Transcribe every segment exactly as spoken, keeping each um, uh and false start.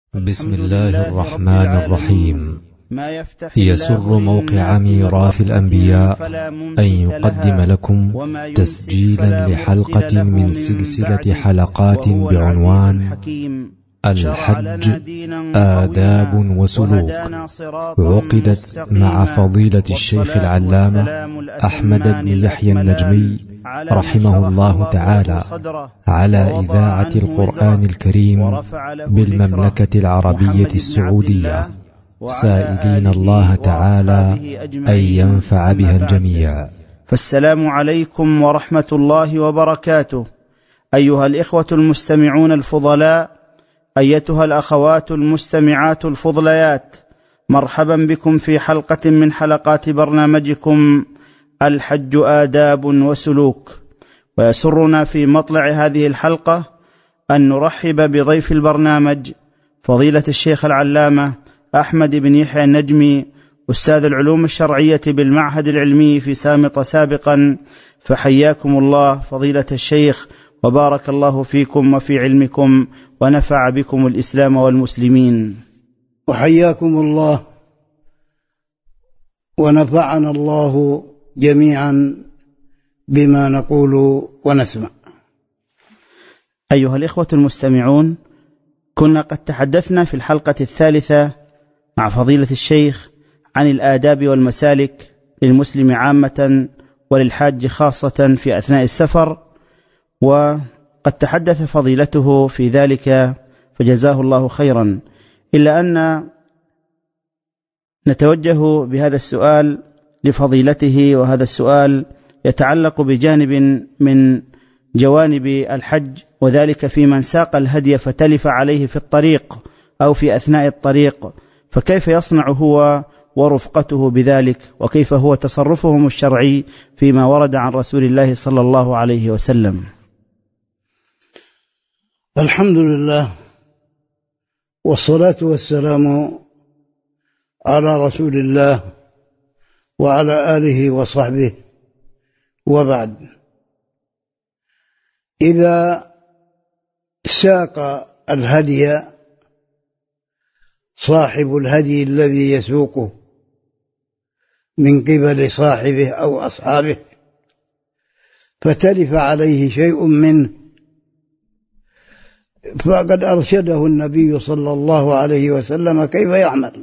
بسم الله الرحمن الرحيم. يسر موقع ميراث الأنبياء أن يقدم لكم تسجيلا لحلقة من سلسلة حلقات بعنوان الحج آداب وسلوك، عقدت مع فضيلة الشيخ العلامة أحمد بن يحيى النجمي رحمه الله تعالى على إذاعة القرآن الكريم بالمملكة العربية السعودية، سائلين الله تعالى أن ينفع بها الجميع. فالسلام عليكم ورحمة الله وبركاته. أيها الإخوة المستمعون الفضلاء، أيتها الأخوات المستمعات الفضليات، مرحبا بكم في حلقة من حلقات برنامجكم الحج آداب وسلوك. ويسرنا في مطلع هذه الحلقة أن نرحب بضيف البرنامج فضيلة الشيخ العلامة أحمد بن يحيى النجمي، أستاذ العلوم الشرعية بالمعهد العلمي في سامط سابقا. فحياكم الله فضيلة الشيخ، وبارك الله فيكم وفي علمكم، ونفع بكم الإسلام والمسلمين. وحياكم الله ونفعنا الله جميعا بما نقول ونسمع. أيها الإخوة المستمعون، كنا قد تحدثنا في الحلقة الثالثة مع فضيلة الشيخ عن الآداب والمسالك للمسلم عامة وللحاج خاصة في أثناء السفر، وقد تحدث فضيلته في ذلك فجزاه الله خيرا، إلا أن نتوجه بهذا السؤال لفضيلته، وهذا السؤال يتعلق بجانب من جوانب الحج، وذلك في من ساق الهدي فتلف عليه في الطريق أو في أثناء الطريق، فكيف يصنع هو ورفقته بذلك، وكيف هو تصرفهم الشرعي فيما ورد عن رسول الله صلى الله عليه وسلم؟ الحمد لله والصلاة والسلام على رسول الله وعلى آله وصحبه، وبعد. إذا ساق الهدي صاحب الهدي الذي يسوقه من قبل صاحبه أو أصحابه فتلف عليه شيء منه، فقد أرشده النبي صلى الله عليه وسلم كيف يعمل،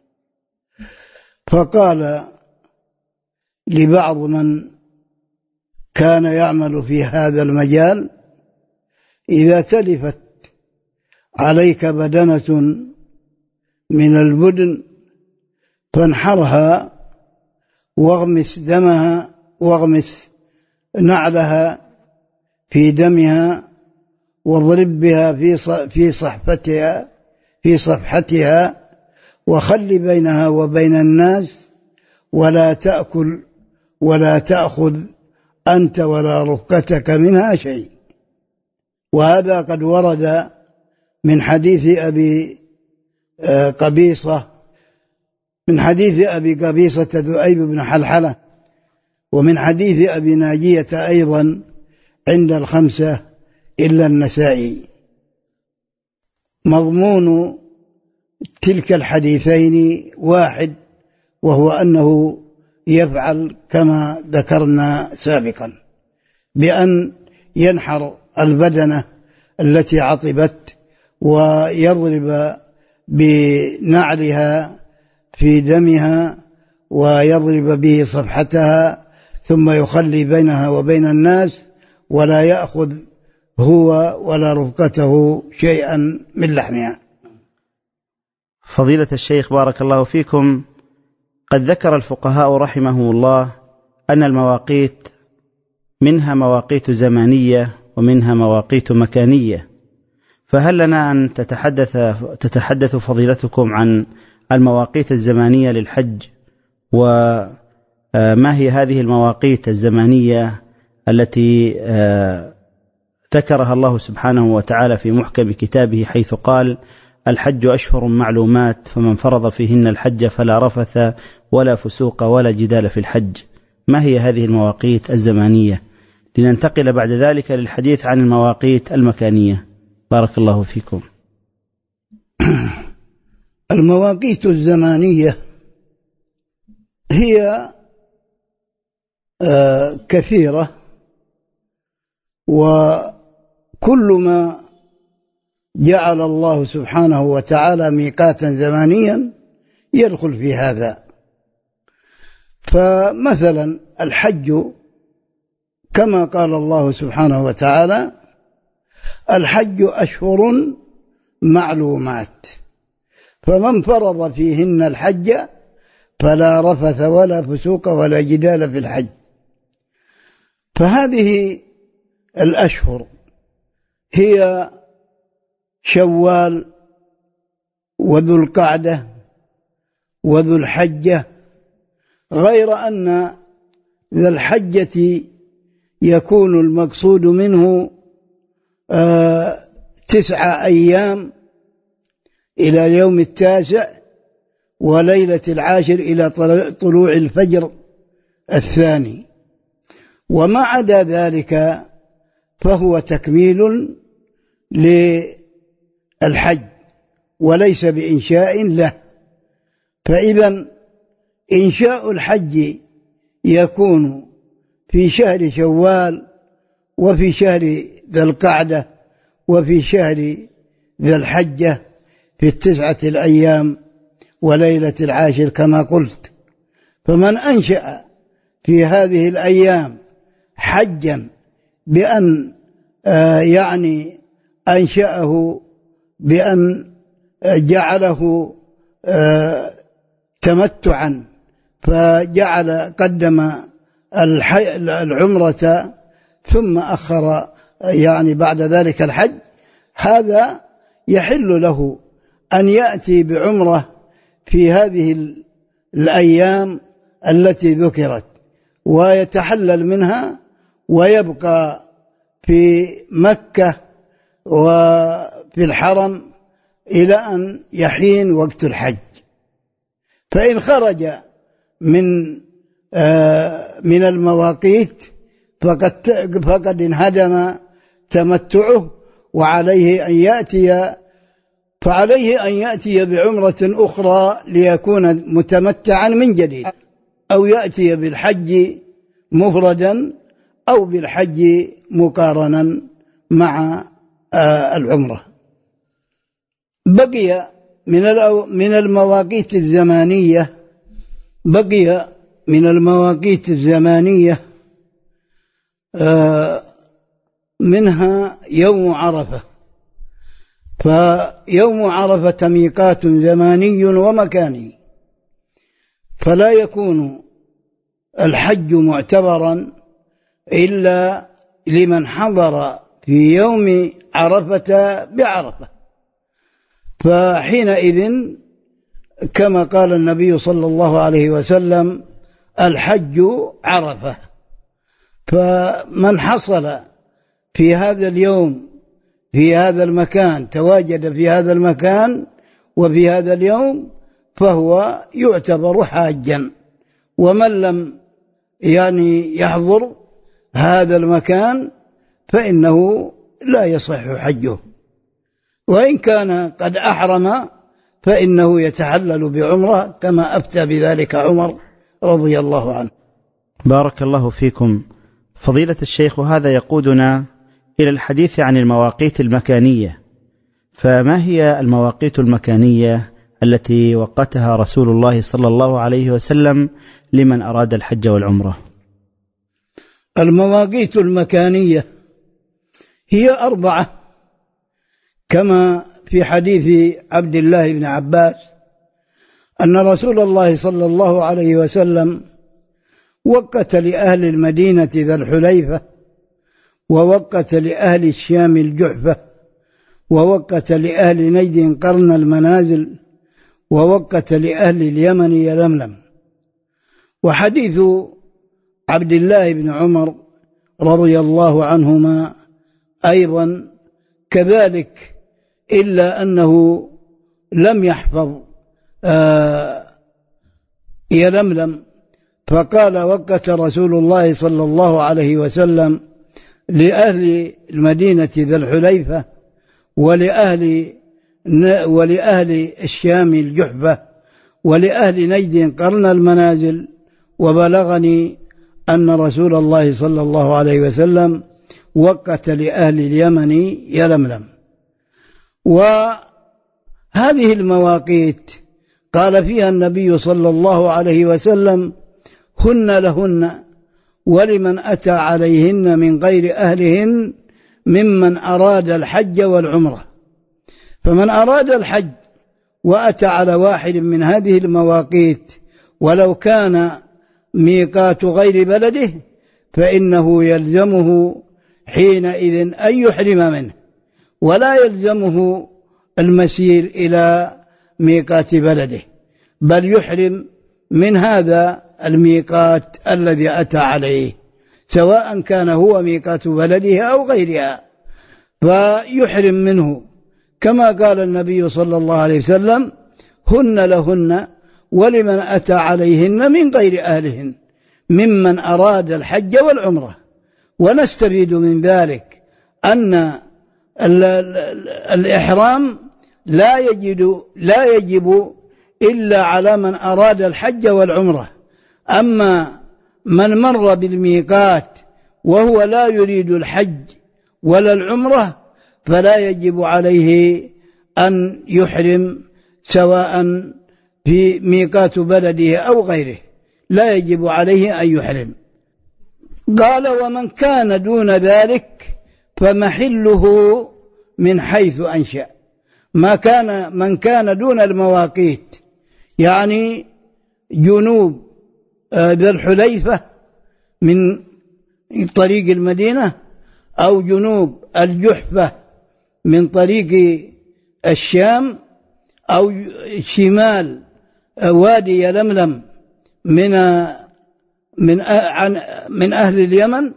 فقال لبعض من كان يعمل في هذا المجال: إذا تلفت عليك بدنة من البدن فانحرها واغمس دمها واغمس نعلها في دمها واضرب بها في في صحفتها في صفحتها وخل بينها وبين الناس، ولا تأكل ولا تأخذ أنت ولا رفقتك منها شيء. وهذا قد ورد من حديث أبي قبيصة من حديث أبي قبيصة ذؤيب بن حلحلة، ومن حديث أبي ناجية أيضا عند الخمسة إلا النسائي. مضمون تلك الحديثين واحد، وهو أنه يفعل كما ذكرنا سابقا، بأن ينحر البدنة التي عطبت ويضرب بنعلها في دمها ويضرب به صفحتها، ثم يخلي بينها وبين الناس، ولا يأخذ هو ولا رفقته شيئا من لحمها. فضيلة الشيخ بارك الله فيكم، قد ذكر الفقهاء رحمهم الله أن المواقيت منها مواقيت زمانية ومنها مواقيت مكانية، فهل لنا أن تتحدث تتحدث فضيلتكم عن المواقيت الزمانية للحج، وما هي هذه المواقيت الزمانية التي ذكرها الله سبحانه وتعالى في محكم كتابه، حيث قال: الحج أشهر معلومات، فمن فرض فيهن الحج فلا رفث ولا فسوق ولا جدال في الحج. ما هي هذه المواقيت الزمانية؟ لننتقل بعد ذلك للحديث عن المواقيت المكانية. بارك الله فيكم. المواقيت الزمانية هي كثيرة، وكل ما جعل الله سبحانه وتعالى ميقاتا زمانيا يدخل في هذا. فمثلا الحج كما قال الله سبحانه وتعالى: الحج أشهر معلومات، فمن فرض فيهن الحج فلا رفث ولا فسوق ولا جدال في الحج. فهذه الأشهر هي شوال وذو القعدة وذو الحجة، غير أن ذا الحجة يكون المقصود منه آه تسعة أيام إلى اليوم التاسع، وليلة العاشر إلى طلوع الفجر الثاني، وما عدا ذلك فهو تكميل للحج وليس بإنشاء له. فإذا إنشاء الحج يكون في شهر شوال، وفي شهر ذي القعدة، وفي شهر ذي الحجة، في التسعة الأيام وليلة العاشر كما قلت. فمن أنشأ في هذه الأيام حجا بأن آه يعني أنشأه بأن جعله آه تمتعا، فجعل قدم العمرة ثم أخر يعني بعد ذلك الحج، هذا يحل له أن يأتي بعمرة في هذه الأيام التي ذكرت ويتحلل منها، ويبقى في مكة وفي الحرم إلى أن يحين وقت الحج. فإن خرج من من المواقيت فقد فقد انهدم تمتعه، وعليه أن يأتي فعليه أن يأتي بعمرة أخرى ليكون متمتعا من جديد، أو يأتي بالحج مفردا أو بالحج مقارنا مع العمرة. بقي من من المواقيت الزمانية بقي من المواقيت الزمانية منها يوم عرفة. فيوم عرفة ميقات زماني ومكاني، فلا يكون الحج معتبرا إلا لمن حضر في يوم عرفة بعرفة. فحينئذ كما قال النبي صلى الله عليه وسلم: الحج عرفة. فمن حصل في هذا اليوم في هذا المكان، تواجد في هذا المكان وفي هذا اليوم، فهو يعتبر حاجا. ومن لم يعني يحضر هذا المكان فإنه لا يصح حجه، وإن كان قد أحرم فإنه يتحلل بعمرة كما أفتى بذلك عمر رضي الله عنه. بارك الله فيكم فضيلة الشيخ، وهذا يقودنا إلى الحديث عن المواقيت المكانية. فما هي المواقيت المكانية التي وقتها رسول الله صلى الله عليه وسلم لمن أراد الحج والعمرة؟ المواقيت المكانية هي أربعة، كما في حديث عبد الله بن عباس أن رسول الله صلى الله عليه وسلم وقت لأهل المدينة ذا الحليفة، ووقت لأهل الشام الجحفة، ووقت لأهل نجد قرن المنازل، ووقت لأهل اليمن يلملم. وحديث عبد الله بن عمر رضي الله عنهما أيضا كذلك، إلا أنه لم يحفظ آه يلملم، فقال: وقت رسول الله صلى الله عليه وسلم لأهل المدينة ذا الحليفة ولأهل ولأهل الشام الجحفة ولأهل نجد قرن المنازل. وبلغني أن رسول الله صلى الله عليه وسلم وقت لأهل اليمن يلملم. وهذه المواقيت قال فيها النبي صلى الله عليه وسلم: هن لهن ولمن أتى عليهن من غير أهلهن ممن أراد الحج والعمرة. فمن أراد الحج وأتى على واحد من هذه المواقيت ولو كان ميقات غير بلده فإنه يلزمه حينئذ أن يحرم منه، ولا يلزمه المسير إلى ميقات بلده، بل يحرم من هذا الميقات الذي أتى عليه، سواء كان هو ميقات بلده أو غيرها، فيحرم منه. كما قال النبي صلى الله عليه وسلم: هن لهن ولمن أتى عليهن من غير أهلهن ممن أراد الحج والعمرة. ونستفيد من ذلك أن الإحرام لا يجب لا يجب إلا على من أراد الحج والعمرة. أما من مر بالميقات وهو لا يريد الحج ولا العمرة فلا يجب عليه أن يحرم، سواء في ميقات بلده أو غيره، لا يجب عليه أن يحرم. قال: ومن كان دون ذلك فمحله من حيث أنشأ. ما كان من كان دون المواقيت، يعني جنوب ذي الحليفة من طريق المدينة، أو جنوب الجحفة من طريق الشام، أو شمال وادي يلملم من من من أهل اليمن،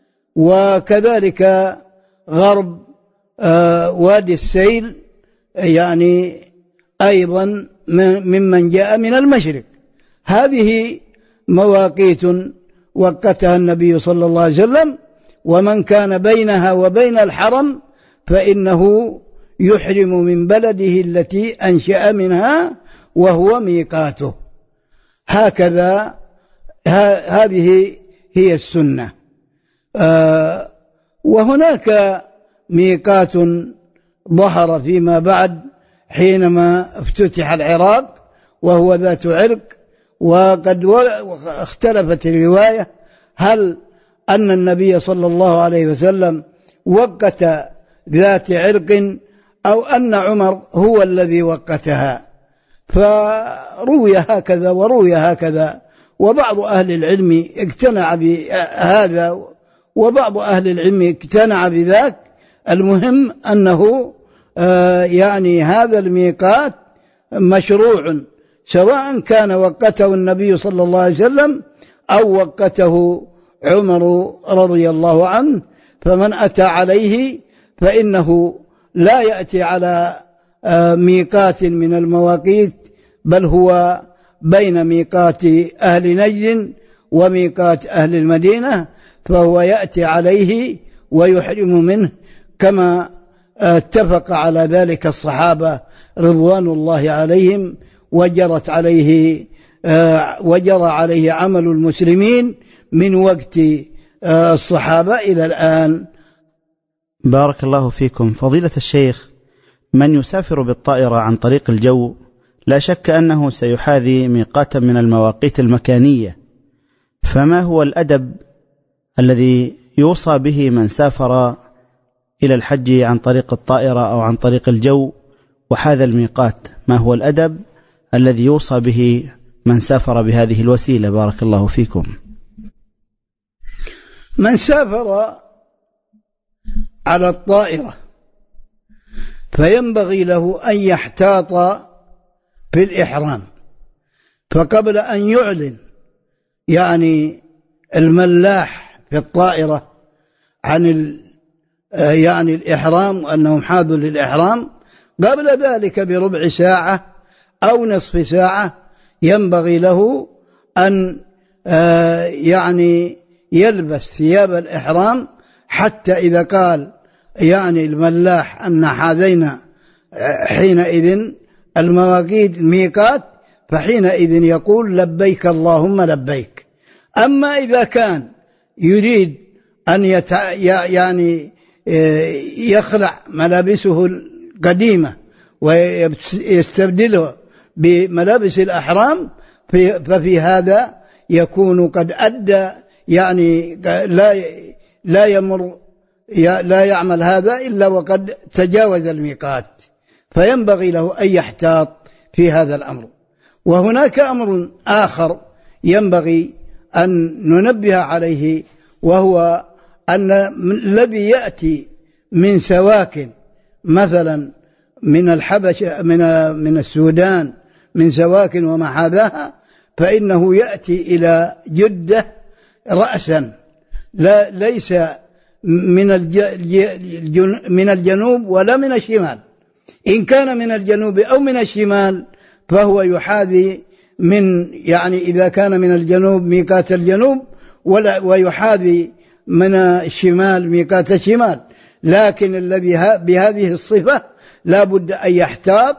وكذلك غرب وادي السيل يعني أيضا ممن جاء من المشرق. هذه مواقيت وقتها النبي صلى الله عليه وسلم. ومن كان بينها وبين الحرم فإنه يحرم من بلده التي أنشأ منها وهو ميقاته. هكذا هذه هي السنة. آه وهناك ميقات ظهر فيما بعد حينما افتتح العراق وهو ذات عرق، وقد اختلفت الرواية هل أن النبي صلى الله عليه وسلم وقت ذات عرق أو أن عمر هو الذي وقتها، فروي هكذا وروي هكذا، وبعض أهل العلم اقتنع بهذا وبعض أهل العلم اقتنع بذاك. المهم أنه يعني هذا الميقات مشروع، سواء كان وقته النبي صلى الله عليه وسلم أو وقته عمر رضي الله عنه. فمن أتى عليه فإنه لا يأتي على ميقات من المواقيت، بل هو بين ميقات أهل نجد وميقات أهل المدينة، فهو يأتي عليه ويحرم منه، كما اتفق على ذلك الصحابة رضوان الله عليهم، وجرت عليه وجرى عليه عمل المسلمين من وقت الصحابة إلى الآن. بارك الله فيكم. فضيلة الشيخ، من يسافر بالطائرة عن طريق الجو لا شك أنه سيحاذي ميقاتا من المواقيت المكانية، فما هو الأدب الذي يوصى به من سافر إلى الحج عن طريق الطائرة أو عن طريق الجو وحاذ الميقات؟ ما هو الأدب الذي يوصى به من سافر بهذه الوسيلة؟ بارك الله فيكم. من سافر على الطائرة فينبغي له أن يحتاط في الإحرام، فقبل أن يعلن يعني الملاح في الطائرة عن يعني الإحرام وأنهم حاذوا للإحرام، قبل ذلك بربع ساعة أو نصف ساعة ينبغي له أن يعني يلبس ثياب الإحرام، حتى إذا قال يعني الملاح أن حاذينا حينئذ المواقيت الميقات، فحينئذ يقول لبيك اللهم لبيك. أما إذا كان يريد أن يتع... يعني يخلع ملابسه القديمة ويستبدله بملابس الأحرام، ففي هذا يكون قد أدى، يعني لا لا يمر لا يعمل هذا إلا وقد تجاوز الميقات، فينبغي له أن يحتاط في هذا الأمر. وهناك أمر آخر ينبغي أن ننبه عليه، وهو أن الذي يأتي من سواكن مثلا من الحبشة من من السودان من سواكن وما حاذاها، فإنه يأتي إلى جدة رأسا، لا ليس من من الجنوب ولا من الشمال. إن كان من الجنوب أو من الشمال فهو يحاذي من يعني إذا كان من الجنوب ميقات الجنوب ولا ويحاذي من الشمال ميقات الشمال، لكن الذي بهذه الصفة لا بد أن يحتاط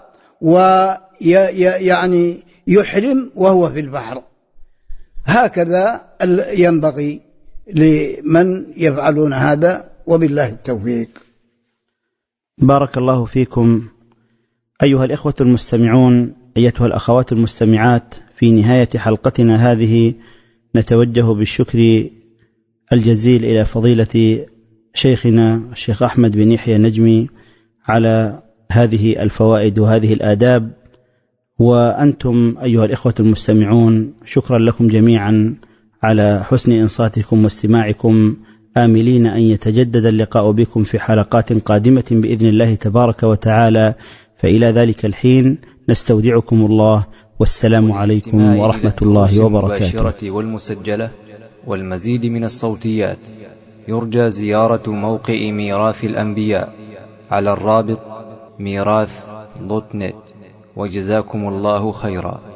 ويعني يحرم وهو في البحر. هكذا ينبغي لمن يفعلون هذا، وبالله التوفيق. بارك الله فيكم أيها الإخوة المستمعون، أيتها الأخوات المستمعات. في نهاية حلقتنا هذه نتوجه بالشكر الجزيل إلى فضيلة شيخنا الشيخ أحمد بن يحيى النجمي على هذه الفوائد وهذه الآداب، وأنتم أيها الإخوة المستمعون شكرا لكم جميعا على حسن إنصاتكم واستماعكم، آملين أن يتجدد اللقاء بكم في حلقات قادمة بإذن الله تبارك وتعالى. فإلى ذلك الحين نستودعكم الله، والسلام عليكم ورحمة الله وبركاته. والمسجلة والمزيد من الصوتيات يرجى زيارة موقع ميراث الأنبياء على الرابط ميراث دوت نت، وجزاكم الله خيرا.